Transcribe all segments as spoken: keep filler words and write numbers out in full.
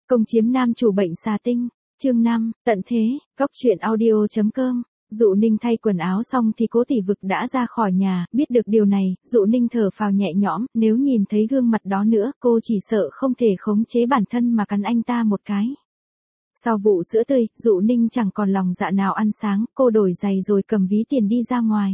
Công chiếm nam chủ bệnh xà tinh, chương năm, tận thế, góc truyện audio.com. Dụ Ninh thay quần áo xong thì Cố Tỷ Vực đã ra khỏi nhà, biết được điều này, Dụ Ninh thở phào nhẹ nhõm, nếu nhìn thấy gương mặt đó nữa, cô chỉ sợ không thể khống chế bản thân mà cắn anh ta một cái. Sau vụ sữa tươi, Dụ Ninh chẳng còn lòng dạ nào ăn sáng, cô đổi giày rồi cầm ví tiền đi ra ngoài.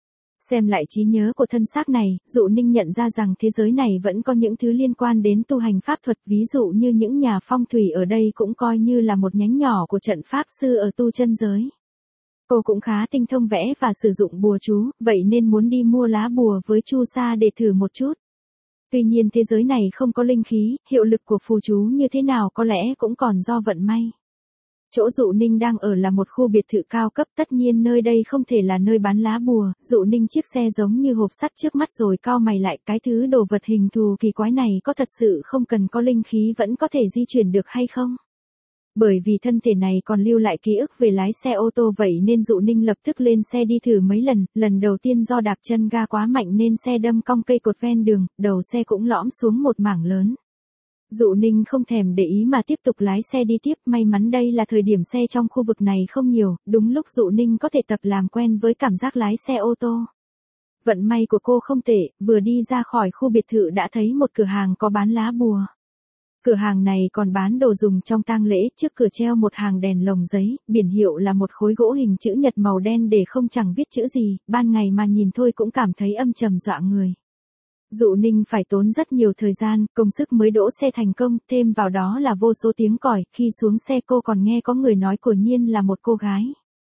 Xem lại trí nhớ của thân xác này, Dụ Ninh nhận ra rằng thế giới này vẫn có những thứ liên quan đến tu hành pháp thuật, ví dụ như những nhà phong thủy ở đây cũng coi như là một nhánh nhỏ của trận pháp sư ở tu chân giới. Cô cũng khá tinh thông vẽ và sử dụng bùa chú, vậy nên muốn đi mua lá bùa với chu sa để thử một chút. Tuy nhiên thế giới này không có linh khí, hiệu lực của phù chú như thế nào có lẽ cũng còn do vận may. Chỗ Dụ Ninh đang ở là một khu biệt thự cao cấp, tất nhiên nơi đây không thể là nơi bán lá bùa. Dụ Ninh chiếc xe giống như hộp sắt trước mắt rồi cau mày lại, cái thứ đồ vật hình thù kỳ quái này có thật sự không cần có linh khí vẫn có thể di chuyển được hay không? Bởi vì thân thể này còn lưu lại ký ức về lái xe ô tô, vậy nên Dụ Ninh lập tức lên xe đi thử mấy lần, lần đầu tiên do đạp chân ga quá mạnh nên xe đâm cong cây cột ven đường, đầu xe cũng lõm xuống một mảng lớn. Dụ Ninh không thèm để ý mà tiếp tục lái xe đi tiếp, may mắn đây là thời điểm xe trong khu vực này không nhiều, đúng lúc Dụ Ninh có thể tập làm quen với cảm giác lái xe ô tô. Vận may của cô không tệ, vừa đi ra khỏi khu biệt thự đã thấy một cửa hàng có bán lá bùa. Cửa hàng này còn bán đồ dùng trong tang lễ, trước cửa treo một hàng đèn lồng giấy, biển hiệu là một khối gỗ hình chữ nhật màu đen để không chẳng viết chữ gì, ban ngày mà nhìn thôi cũng cảm thấy âm trầm dọa người. Dụ Ninh phải tốn rất nhiều thời gian, công sức mới đỗ xe thành công, thêm vào đó là vô số tiếng còi, khi xuống xe cô còn nghe có người nói quả nhiên là một cô gái.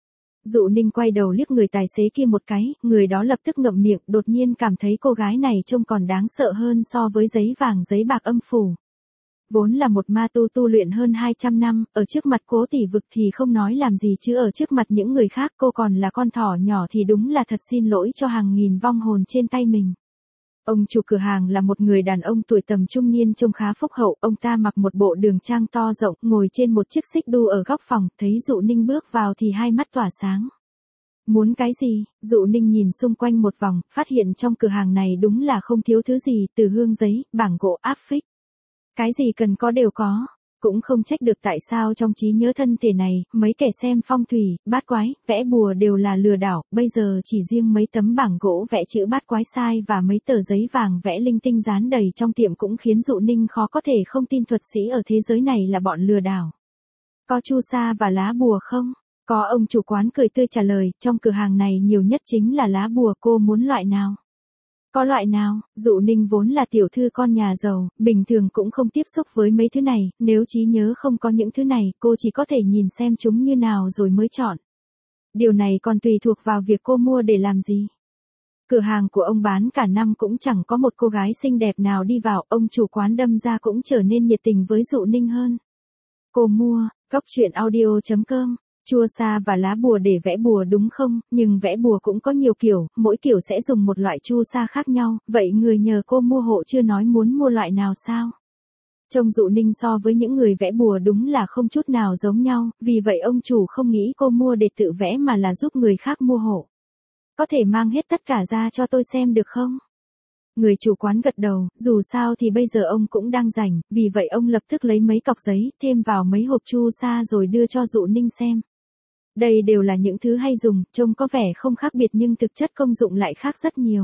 Dụ Ninh quay đầu liếc người tài xế kia một cái, người đó lập tức ngậm miệng, đột nhiên cảm thấy cô gái này trông còn đáng sợ hơn so với giấy vàng giấy bạc âm phủ. Vốn là một ma tu tu luyện hơn hai trăm năm, ở trước mặt Cố Tỷ Vực thì không nói làm gì chứ ở trước mặt những người khác cô còn là con thỏ nhỏ thì đúng là thật xin lỗi cho hàng nghìn vong hồn trên tay mình. Ông chủ cửa hàng là một người đàn ông tuổi tầm trung niên trông khá phúc hậu, ông ta mặc một bộ đường trang to rộng, ngồi trên một chiếc xích đu ở góc phòng, thấy Dụ Ninh bước vào thì hai mắt tỏa sáng. Muốn cái gì? Dụ Ninh nhìn xung quanh một vòng, phát hiện trong cửa hàng này đúng là không thiếu thứ gì, từ hương giấy, bảng gỗ, áp phích. Cái gì cần có đều có. Cũng không trách được tại sao trong trí nhớ thân thể này, mấy kẻ xem phong thủy, bát quái, vẽ bùa đều là lừa đảo, bây giờ chỉ riêng mấy tấm bảng gỗ vẽ chữ bát quái sai và mấy tờ giấy vàng vẽ linh tinh dán đầy trong tiệm cũng khiến Dụ Ninh khó có thể không tin thuật sĩ ở thế giới này là bọn lừa đảo. Có chu sa và lá bùa không? Có, ông chủ quán cười tươi trả lời, trong cửa hàng này nhiều nhất chính là lá bùa, cô muốn loại nào? Có loại nào? Dụ Ninh vốn là tiểu thư con nhà giàu, bình thường cũng không tiếp xúc với mấy thứ này, nếu trí nhớ không có những thứ này, cô chỉ có thể nhìn xem chúng như nào rồi mới chọn. Điều này còn tùy thuộc vào việc cô mua để làm gì. Cửa hàng của ông bán cả năm cũng chẳng có một cô gái xinh đẹp nào đi vào, ông chủ quán đâm ra cũng trở nên nhiệt tình với Dụ Ninh hơn. Cô mua, góc truyện audio.com. Chua sa và lá bùa để vẽ bùa đúng không, nhưng vẽ bùa cũng có nhiều kiểu, mỗi kiểu sẽ dùng một loại chu sa khác nhau, vậy người nhờ cô mua hộ chưa nói muốn mua loại nào sao? Trông Dụ Ninh so với những người vẽ bùa đúng là không chút nào giống nhau, vì vậy ông chủ không nghĩ cô mua để tự vẽ mà là giúp người khác mua hộ. Có thể mang hết tất cả ra cho tôi xem được không? Người chủ quán gật đầu, dù sao thì bây giờ ông cũng đang rảnh, vì vậy ông lập tức lấy mấy cọc giấy, thêm vào mấy hộp chu sa rồi đưa cho Dụ Ninh xem. Đây đều là những thứ hay dùng, trông có vẻ không khác biệt nhưng thực chất công dụng lại khác rất nhiều.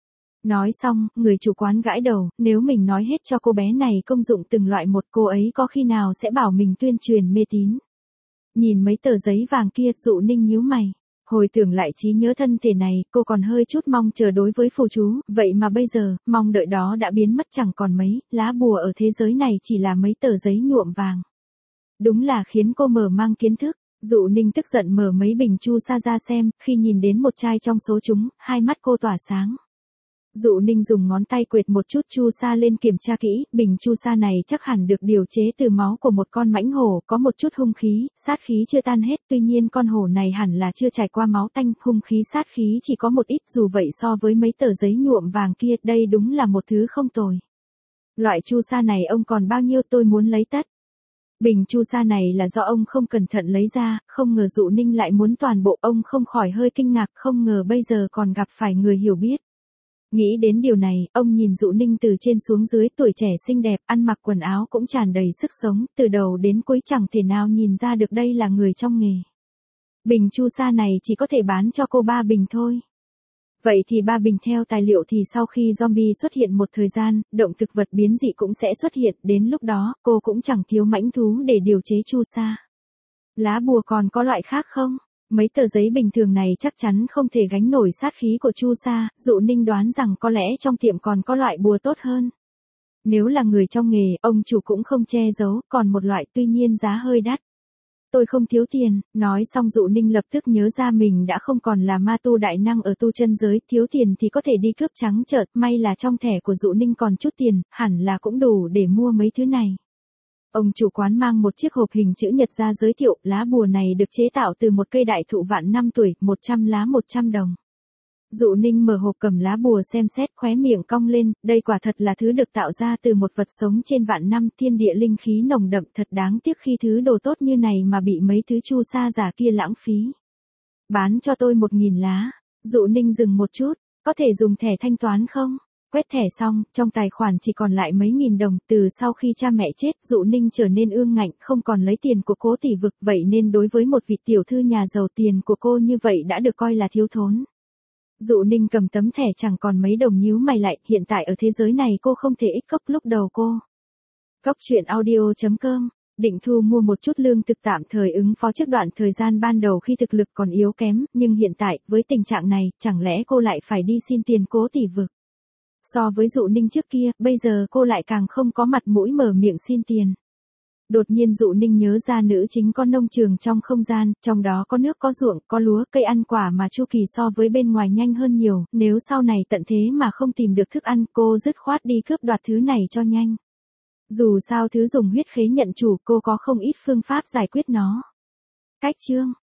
Nói xong, người chủ quán gãi đầu, nếu mình nói hết cho cô bé này công dụng từng loại một, cô ấy có khi nào sẽ bảo mình tuyên truyền mê tín. Nhìn mấy tờ giấy vàng kia, Dụ Ninh nhíu mày. Hồi tưởng lại trí nhớ thân thể này, cô còn hơi chút mong chờ đối với phù chú, vậy mà bây giờ, mong đợi đó đã biến mất chẳng còn mấy, lá bùa ở thế giới này chỉ là mấy tờ giấy nhuộm vàng. Đúng là khiến cô mở mang kiến thức. Dụ Ninh tức giận mở mấy bình chu sa ra xem, khi nhìn đến một chai trong số chúng, hai mắt cô tỏa sáng. Dụ Ninh dùng ngón tay quệt một chút chu sa lên kiểm tra kỹ, bình chu sa này chắc hẳn được điều chế từ máu của một con mãnh hổ, có một chút hung khí, sát khí chưa tan hết, tuy nhiên con hổ này hẳn là chưa trải qua máu tanh, hung khí sát khí chỉ có một ít, dù vậy so với mấy tờ giấy nhuộm vàng kia, đây đúng là một thứ không tồi. Loại chu sa này ông còn bao nhiêu, tôi muốn lấy tất. Bình chu sa này là do ông không cẩn thận lấy ra, không ngờ Dụ Ninh lại muốn toàn bộ, ông không khỏi hơi kinh ngạc, không ngờ bây giờ còn gặp phải người hiểu biết. Nghĩ đến điều này, ông nhìn Dụ Ninh từ trên xuống dưới, tuổi trẻ xinh đẹp, ăn mặc quần áo cũng tràn đầy sức sống, từ đầu đến cuối chẳng thể nào nhìn ra được đây là người trong nghề. Bình chu sa này chỉ có thể bán cho cô ba bình thôi. Vậy thì ba bình theo tài liệu thì sau khi zombie xuất hiện một thời gian, động thực vật biến dị cũng sẽ xuất hiện, đến lúc đó, cô cũng chẳng thiếu mãnh thú để điều chế chu sa. Lá bùa còn có loại khác không? Mấy tờ giấy bình thường này chắc chắn không thể gánh nổi sát khí của chu sa, Dụ Ninh đoán rằng có lẽ trong tiệm còn có loại bùa tốt hơn. Nếu là người trong nghề, ông chủ cũng không che giấu, còn một loại tuy nhiên giá hơi đắt. Tôi không thiếu tiền, nói xong Dụ Ninh lập tức nhớ ra mình đã không còn là ma tu đại năng ở tu chân giới, thiếu tiền thì có thể đi cướp trắng trợn, may là trong thẻ của Dụ Ninh còn chút tiền, hẳn là cũng đủ để mua mấy thứ này. Ông chủ quán mang một chiếc hộp hình chữ nhật ra giới thiệu, lá bùa này được chế tạo từ một cây đại thụ vạn năm tuổi, một trăm lá một trăm đồng. Dụ Ninh mở hộp cầm lá bùa xem xét, khóe miệng cong lên, đây quả thật là thứ được tạo ra từ một vật sống trên vạn năm, thiên địa linh khí nồng đậm, thật đáng tiếc khi thứ đồ tốt như này mà bị mấy thứ chu sa giả kia lãng phí. Bán cho tôi một nghìn lá. Dụ Ninh dừng một chút, có thể dùng thẻ thanh toán không? Quét thẻ xong, trong tài khoản chỉ còn lại mấy nghìn đồng, từ sau khi cha mẹ chết, Dụ Ninh trở nên ương ngạnh, không còn lấy tiền của Cố tỷ vực, vậy nên đối với một vị tiểu thư nhà giàu, tiền của cô như vậy đã được coi là thiếu thốn. Dụ Ninh cầm tấm thẻ chẳng còn mấy đồng, nhíu mày lại, hiện tại ở thế giới này cô không thể ích cốc lúc đầu cô. Cốc truyện audio chấm com, định thu mua một chút lương thực tạm thời ứng phó trước đoạn thời gian ban đầu khi thực lực còn yếu kém, nhưng hiện tại, với tình trạng này, chẳng lẽ cô lại phải đi xin tiền Cố tỷ vực? So với Dụ Ninh trước kia, bây giờ cô lại càng không có mặt mũi mở miệng xin tiền. Đột nhiên Dụ Ninh nhớ ra nữ chính có nông trường trong không gian, trong đó có nước, có ruộng, có lúa, cây ăn quả mà chu kỳ so với bên ngoài nhanh hơn nhiều, nếu sau này tận thế mà không tìm được thức ăn, cô dứt khoát đi cướp đoạt thứ này cho nhanh. Dù sao thứ dùng huyết khế nhận chủ, cô có không ít phương pháp giải quyết nó. Cách chương